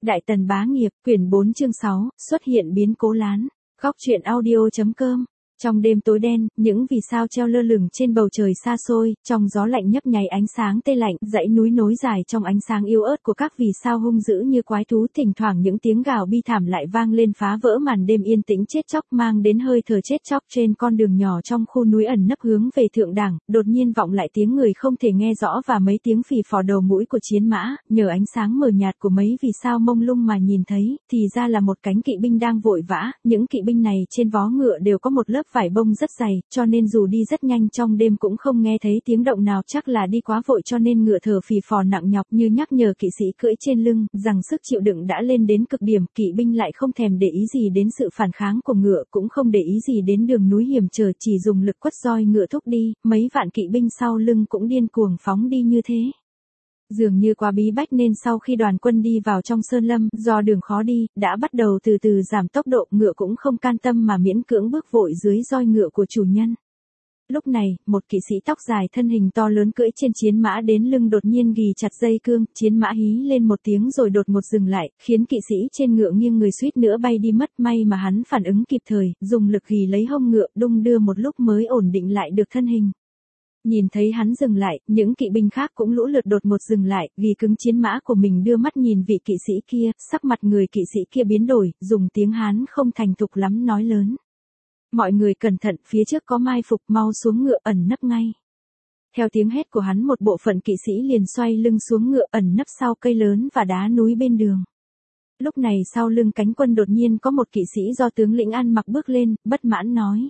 Đại Tần bá nghiệp, quyển 4 chương 6, xuất hiện biến cố lán. Góc truyện audio.com. Trong đêm tối đen, những vì sao treo lơ lửng trên bầu trời xa xôi, trong gió lạnh nhấp nháy ánh sáng tê lạnh, dãy núi nối dài trong ánh sáng yếu ớt của các vì sao hung dữ như quái thú, thỉnh thoảng những tiếng gào bi thảm lại vang lên phá vỡ màn đêm yên tĩnh chết chóc, mang đến hơi thở chết chóc. Trên con đường nhỏ trong khu núi ẩn nấp hướng về thượng đẳng, đột nhiên vọng lại tiếng người không thể nghe rõ và mấy tiếng phì phò đầu mũi của chiến mã, nhờ ánh sáng mờ nhạt của mấy vì sao mông lung mà nhìn thấy, thì ra là một cánh kỵ binh đang vội vã. Những kỵ binh này trên vó ngựa đều có một lớp vải bông rất dày, cho nên dù đi rất nhanh trong đêm cũng không nghe thấy tiếng động nào, chắc là đi quá vội cho nên ngựa thở phì phò nặng nhọc, như nhắc nhở kỵ sĩ cưỡi trên lưng rằng sức chịu đựng đã lên đến cực điểm. Kỵ binh lại không thèm để ý gì đến sự phản kháng của ngựa, cũng không để ý gì đến đường núi hiểm trở, chỉ dùng lực quất roi ngựa thúc đi. Mấy vạn kỵ binh sau lưng cũng điên cuồng phóng đi như thế. Dường như quá bí bách nên sau khi đoàn quân đi vào trong sơn lâm, do đường khó đi, đã bắt đầu từ từ giảm tốc độ, ngựa cũng không can tâm mà miễn cưỡng bước vội dưới roi ngựa của chủ nhân. Lúc này, một kỵ sĩ tóc dài thân hình to lớn cưỡi trên chiến mã đến lưng đột nhiên ghì chặt dây cương, chiến mã hí lên một tiếng rồi đột ngột dừng lại, khiến kỵ sĩ trên ngựa nghiêng người suýt nữa bay đi mất. May mà hắn phản ứng kịp thời, dùng lực ghì lấy hông ngựa, đung đưa một lúc mới ổn định lại được thân hình. Nhìn thấy hắn dừng lại, những kỵ binh khác cũng lũ lượt đột ngột dừng lại, ghi cứng chiến mã của mình, đưa mắt nhìn vị kỵ sĩ kia, sắc mặt người kỵ sĩ kia biến đổi, dùng tiếng Hán không thành thục lắm nói lớn: mọi người cẩn thận, phía trước có mai phục, mau xuống ngựa, ẩn nấp ngay. Theo tiếng hét của hắn, một bộ phận kỵ sĩ liền xoay lưng xuống ngựa, ẩn nấp sau cây lớn và đá núi bên đường. Lúc này sau lưng cánh quân đột nhiên có một kỵ sĩ do tướng lĩnh ăn mặc bước lên, bất mãn nói: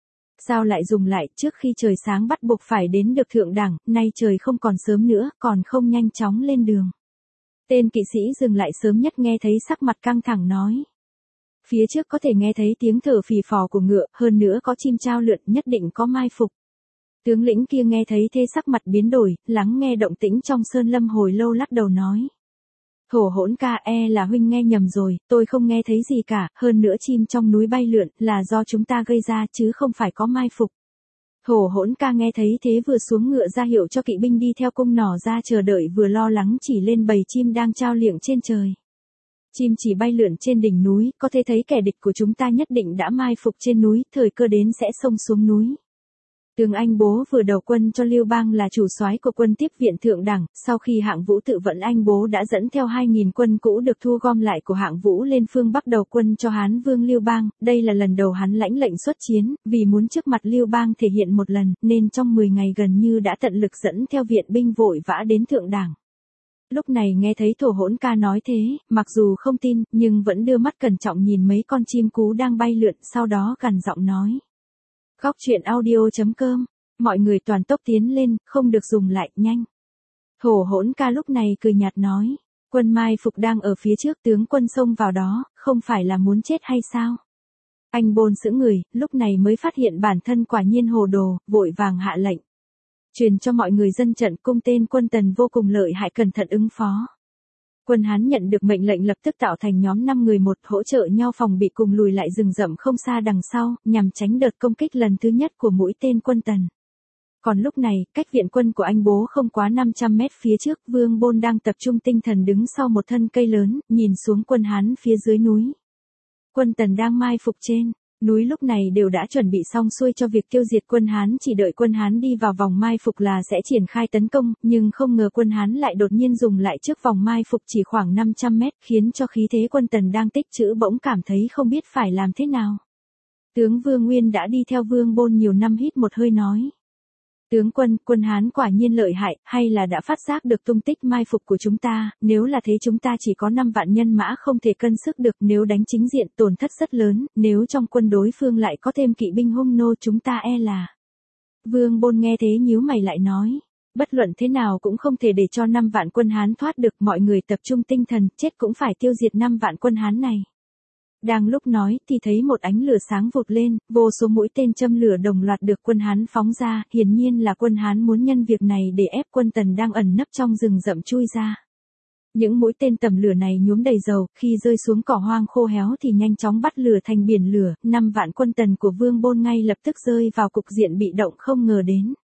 sao lại dùng lại, trước khi trời sáng bắt buộc phải đến được thượng đẳng, nay trời không còn sớm nữa, còn không nhanh chóng lên đường. Tên kỵ sĩ dừng lại sớm nhất nghe thấy sắc mặt căng thẳng nói: phía trước có thể nghe thấy tiếng thở phì phò của ngựa, hơn nữa có chim chao lượn, nhất định có mai phục. Tướng lĩnh kia nghe thấy thế sắc mặt biến đổi, lắng nghe động tĩnh trong sơn lâm hồi lâu lắc đầu nói: Thổ Hỗn ca, là huynh nghe nhầm rồi, tôi không nghe thấy gì cả, hơn nữa chim trong núi bay lượn, là do chúng ta gây ra chứ không phải có mai phục. Thổ Hỗn ca nghe thấy thế vừa xuống ngựa ra hiệu cho kỵ binh đi theo cung nỏ ra chờ đợi, vừa lo lắng chỉ lên bầy chim đang chao liệng trên trời. Chim chỉ bay lượn trên đỉnh núi, có thể thấy kẻ địch của chúng ta nhất định đã mai phục trên núi, thời cơ đến sẽ xông xuống núi. Tướng Anh Bố vừa đầu quân cho Liêu Bang là chủ soái của quân tiếp viện thượng đẳng, sau khi Hạng Vũ tự vẫn, Anh Bố đã dẫn theo 2.000 quân cũ được thu gom lại của Hạng Vũ lên phương Bắc đầu quân cho Hán Vương Liêu Bang. Đây là lần đầu hắn lãnh lệnh xuất chiến, vì muốn trước mặt Liêu Bang thể hiện một lần, nên trong 10 ngày gần như đã tận lực dẫn theo viện binh vội vã đến thượng đẳng. Lúc này nghe thấy Thổ Hỗn ca nói thế, mặc dù không tin, nhưng vẫn đưa mắt cẩn trọng nhìn mấy con chim cú đang bay lượn, sau đó gằn giọng nói: Góc truyện audio.com, mọi người toàn tốc tiến lên, không được dùng lại, nhanh. Thổ Hỗn ca lúc này cười nhạt nói: quân mai phục đang ở phía trước, tướng quân xông vào đó, không phải là muốn chết hay sao? Anh Bôn sững người, lúc này mới phát hiện bản thân quả nhiên hồ đồ, vội vàng hạ lệnh: truyền cho mọi người dân trận, cung tên quân Tần vô cùng lợi hại, cẩn thận ứng phó. Quân Hán nhận được mệnh lệnh lập tức tạo thành nhóm 5 người một, hỗ trợ nhau phòng bị, cùng lùi lại rừng rậm không xa đằng sau, nhằm tránh đợt công kích lần thứ nhất của mũi tên quân Tần. Còn lúc này, cách viện quân của Anh Bố không quá 500 mét phía trước, Vương Bôn đang tập trung tinh thần đứng sau một thân cây lớn, nhìn xuống quân Hán phía dưới núi. Quân Tần đang mai phục trên núi lúc này đều đã chuẩn bị xong xuôi cho việc tiêu diệt quân Hán, chỉ đợi quân Hán đi vào vòng mai phục là sẽ triển khai tấn công, nhưng không ngờ quân Hán lại đột nhiên dùng lại trước vòng mai phục chỉ khoảng 500 mét, khiến cho khí thế quân Tần đang tích trữ bỗng cảm thấy không biết phải làm thế nào. Tướng Vương Nguyên đã đi theo Vương Bôn nhiều năm hít một hơi nói: tướng quân, quân Hán quả nhiên lợi hại, hay là đã phát giác được tung tích mai phục của chúng ta, nếu là thế chúng ta chỉ có 5 vạn nhân mã không thể cân sức được, nếu đánh chính diện tổn thất rất lớn, nếu trong quân đối phương lại có thêm kỵ binh hung nô chúng ta là... Vương Bôn nghe thế nhíu mày lại nói: bất luận thế nào cũng không thể để cho 5 vạn quân Hán thoát được, mọi người tập trung tinh thần, chết cũng phải tiêu diệt 5 vạn quân Hán này. Đang lúc nói thì thấy một ánh lửa sáng vụt lên, vô số mũi tên châm lửa đồng loạt được quân Hán phóng ra, hiển nhiên là quân Hán muốn nhân việc này để ép quân Tần đang ẩn nấp trong rừng rậm chui ra. Những mũi tên tầm lửa này nhuốm đầy dầu, khi rơi xuống cỏ hoang khô héo thì nhanh chóng bắt lửa thành biển lửa, 5 vạn quân Tần của Vương Bôn ngay lập tức rơi vào cục diện bị động không ngờ đến.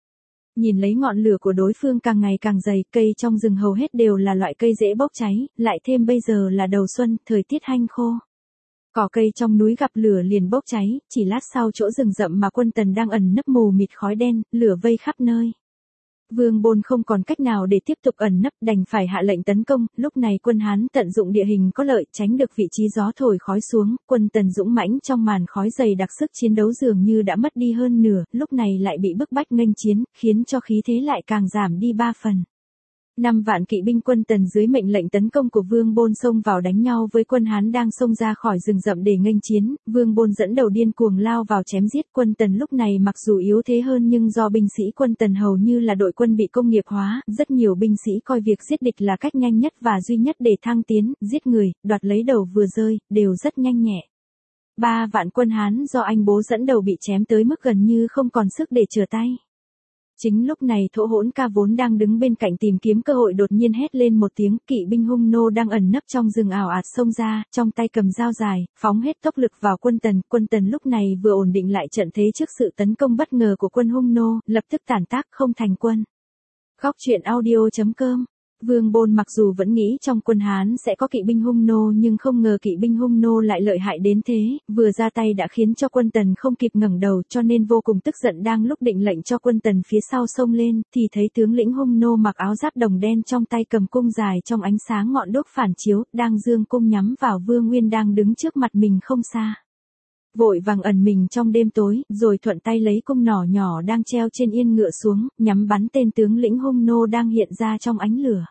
Nhìn lấy ngọn lửa của đối phương càng ngày càng dày, cây trong rừng hầu hết đều là loại cây dễ bốc cháy, lại thêm bây giờ là đầu xuân, thời tiết hanh khô. Cỏ cây trong núi gặp lửa liền bốc cháy, chỉ lát sau chỗ rừng rậm mà quân Tần đang ẩn nấp mù mịt khói đen, lửa vây khắp nơi. Vương Bôn không còn cách nào để tiếp tục ẩn nấp, đành phải hạ lệnh tấn công, lúc này quân Hán tận dụng địa hình có lợi, tránh được vị trí gió thổi khói xuống, quân Tần dũng mãnh trong màn khói dày đặc, sức chiến đấu dường như đã mất đi hơn nửa, lúc này lại bị bức bách nghênh chiến, khiến cho khí thế lại càng giảm đi 3 phần. 5 vạn kỵ binh quân Tần dưới mệnh lệnh tấn công của Vương Bôn xông vào đánh nhau với quân Hán đang xông ra khỏi rừng rậm để nghênh chiến, Vương Bôn dẫn đầu điên cuồng lao vào chém giết. Quân Tần lúc này mặc dù yếu thế hơn nhưng do binh sĩ quân Tần hầu như là đội quân bị công nghiệp hóa, rất nhiều binh sĩ coi việc giết địch là cách nhanh nhất và duy nhất để thăng tiến, giết người, đoạt lấy đầu vừa rơi, đều rất nhanh nhẹ. 3 vạn quân Hán do anh bố dẫn đầu bị chém tới mức gần như không còn sức để trở tay. Chính lúc này Thổ Hỗn Ca vốn đang đứng bên cạnh tìm kiếm cơ hội đột nhiên hét lên một tiếng, kỵ binh Hung Nô đang ẩn nấp trong rừng ảo ạt xông ra, trong tay cầm dao dài, phóng hết tốc lực vào quân Tần lúc này vừa ổn định lại trận thế trước sự tấn công bất ngờ của quân Hung Nô, lập tức tản tác không thành quân. Góc truyện audio.com. Vương Bôn mặc dù vẫn nghĩ trong quân Hán sẽ có kỵ binh Hung Nô nhưng không ngờ kỵ binh Hung Nô lại lợi hại đến thế, vừa ra tay đã khiến cho quân Tần không kịp ngẩng đầu, cho nên vô cùng tức giận. Đang lúc định lệnh cho quân Tần phía sau xông lên, thì thấy tướng lĩnh Hung Nô mặc áo giáp đồng đen trong tay cầm cung dài trong ánh sáng ngọn đuốc phản chiếu, đang giương cung nhắm vào Vương Nguyên đang đứng trước mặt mình không xa. Vội vàng ẩn mình trong đêm tối, rồi thuận tay lấy cung nỏ nhỏ đang treo trên yên ngựa xuống, nhắm bắn tên tướng lĩnh Hung Nô đang hiện ra trong ánh lửa.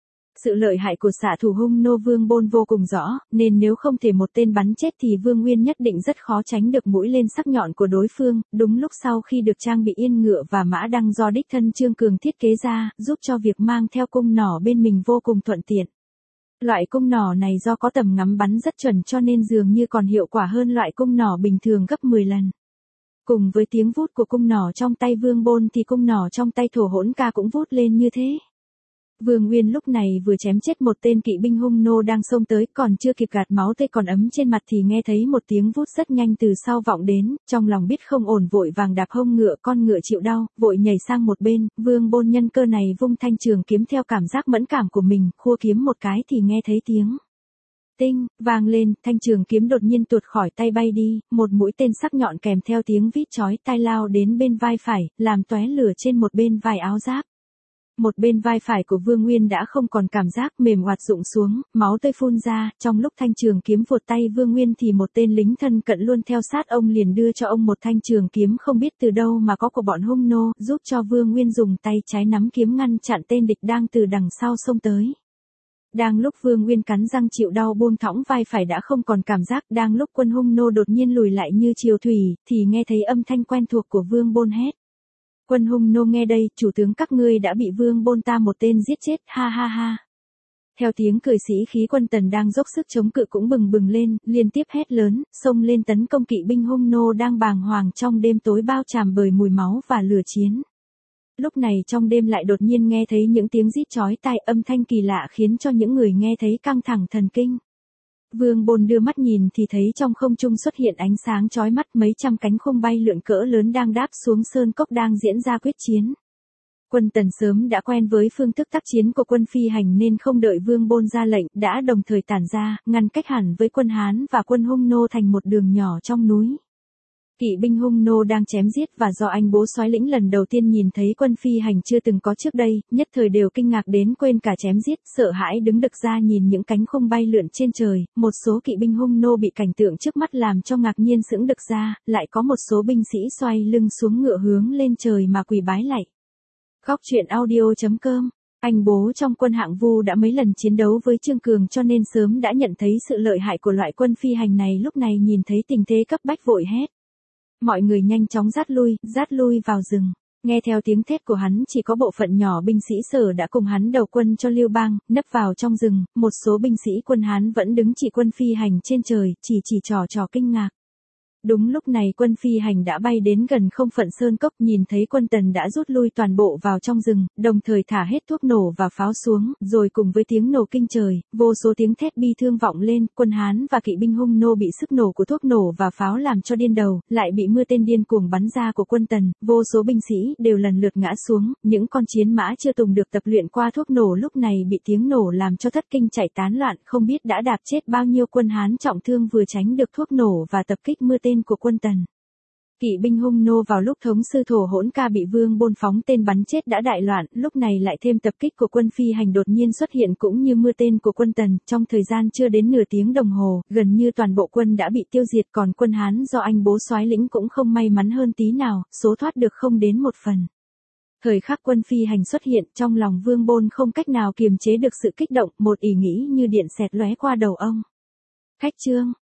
Sự lợi hại của xạ thủ Hung Nô Vương Bôn vô cùng rõ, nên nếu không thể một tên bắn chết thì Vương Nguyên nhất định rất khó tránh được mũi lên sắc nhọn của đối phương. Đúng lúc sau khi được trang bị yên ngựa và mã đăng do đích thân Trương Cường thiết kế ra, giúp cho việc mang theo cung nỏ bên mình vô cùng thuận tiện. Loại cung nỏ này do có tầm ngắm bắn rất chuẩn cho nên dường như còn hiệu quả hơn loại cung nỏ bình thường gấp 10 lần. Cùng với tiếng vút của cung nỏ trong tay Vương Bôn thì cung nỏ trong tay Thổ Hỗn Ca cũng vút lên như thế. Vương Nguyên lúc này vừa chém chết một tên kỵ binh Hung Nô đang xông tới, còn chưa kịp gạt máu tươi còn ấm trên mặt thì nghe thấy một tiếng vút rất nhanh từ sau vọng đến, trong lòng biết không ổn vội vàng đạp hông ngựa, con ngựa chịu đau, vội nhảy sang một bên. Vương Bôn nhân cơ này vung thanh trường kiếm theo cảm giác mẫn cảm của mình, khua kiếm một cái thì nghe thấy tiếng tinh vang lên, thanh trường kiếm đột nhiên tuột khỏi tay bay đi, một mũi tên sắc nhọn kèm theo tiếng vít chói tai lao đến bên vai phải, làm tóe lửa trên một bên vai áo giáp. Một bên vai phải của Vương Nguyên đã không còn cảm giác, mềm oạt rụng xuống, máu tươi phun ra. Trong lúc thanh trường kiếm vụt tay Vương Nguyên thì một tên lính thân cận luôn theo sát ông liền đưa cho ông một thanh trường kiếm không biết từ đâu mà có của bọn Hung Nô, giúp cho Vương Nguyên dùng tay trái nắm kiếm ngăn chặn tên địch đang từ đằng sau xông tới. Đang lúc Vương Nguyên cắn răng chịu đau buông thõng vai phải đã không còn cảm giác, đang lúc quân Hung Nô đột nhiên lùi lại như triều thủy, thì nghe thấy âm thanh quen thuộc của Vương Bôn hét. Quân Hung Nô nghe đây, chủ tướng các ngươi đã bị Vương Bôn ta một tên giết chết, ha ha ha. Theo tiếng cười sĩ khí quân Tần đang dốc sức chống cự cũng bừng bừng lên, liên tiếp hét lớn, xông lên tấn công kỵ binh Hung Nô đang bàng hoàng trong đêm tối bao tràm bởi mùi máu và lửa chiến. Lúc này trong đêm lại đột nhiên nghe thấy những tiếng rít chói tai, âm thanh kỳ lạ khiến cho những người nghe thấy căng thẳng thần kinh. Vương Bôn đưa mắt nhìn thì thấy trong không trung xuất hiện ánh sáng chói mắt, mấy trăm cánh khung bay lượn cỡ lớn đang đáp xuống sơn cốc đang diễn ra quyết chiến. Quân Tần sớm đã quen với phương thức tác chiến của quân phi hành nên không đợi Vương Bôn ra lệnh, đã đồng thời tản ra, ngăn cách hẳn với quân Hán và quân Hung Nô thành một đường nhỏ trong núi. Kỵ binh Hung Nô đang chém giết và do anh bố soái lĩnh lần đầu tiên nhìn thấy quân phi hành chưa từng có trước đây, nhất thời đều kinh ngạc đến quên cả chém giết, sợ hãi đứng đực ra nhìn những cánh khung bay lượn trên trời. Một số kỵ binh Hung Nô bị cảnh tượng trước mắt làm cho ngạc nhiên sững đực ra, lại có một số binh sĩ xoay lưng xuống ngựa hướng lên trời mà quỳ bái lạy. Góc truyện audio.com. Anh bố trong quân Hạng Vu đã mấy lần chiến đấu với Trương Cường cho nên sớm đã nhận thấy sự lợi hại của loại quân phi hành này, lúc này nhìn thấy tình thế cấp bách vội hét. Mọi người nhanh chóng rát lui vào rừng. Nghe theo tiếng thét của hắn chỉ có bộ phận nhỏ binh sĩ Sở đã cùng hắn đầu quân cho Lưu Bang, nấp vào trong rừng, một số binh sĩ quân Hán vẫn đứng chỉ quân phi hành trên trời, chỉ trò kinh ngạc. Đúng lúc này quân phi hành đã bay đến gần không phận sơn cốc, nhìn thấy quân Tần đã rút lui toàn bộ vào trong rừng, đồng thời thả hết thuốc nổ và pháo xuống, rồi cùng với tiếng nổ kinh trời, vô số tiếng thét bi thương vọng lên, quân Hán và kỵ binh hung nô bị sức nổ của thuốc nổ và pháo làm cho điên đầu, lại bị mưa tên điên cuồng bắn ra của quân Tần, vô số binh sĩ đều lần lượt ngã xuống, những con chiến mã chưa từng được tập luyện qua thuốc nổ lúc này bị tiếng nổ làm cho thất kinh chạy tán loạn, không biết đã đạp chết bao nhiêu quân Hán trọng thương vừa tránh được thuốc nổ và tập kích mưa tên của quân Tần. Kỵ binh hung nô vào lúc thống sư Thổ Hỗn Ca bị Vương Bôn phóng tên bắn chết đã đại loạn, lúc này lại thêm tập kích của quân phi hành đột nhiên xuất hiện cũng như mưa tên của quân Tần, trong thời gian chưa đến nửa tiếng đồng hồ, gần như toàn bộ quân đã bị tiêu diệt, còn quân Hán do anh Bố soái lĩnh cũng không may mắn hơn tí nào, số thoát được không đến một phần. Thời khắc quân phi hành xuất hiện, trong lòng Vương Bôn không cách nào kiềm chế được sự kích động, một ý nghĩ như điện xẹt lóe qua đầu ông. Khách trương,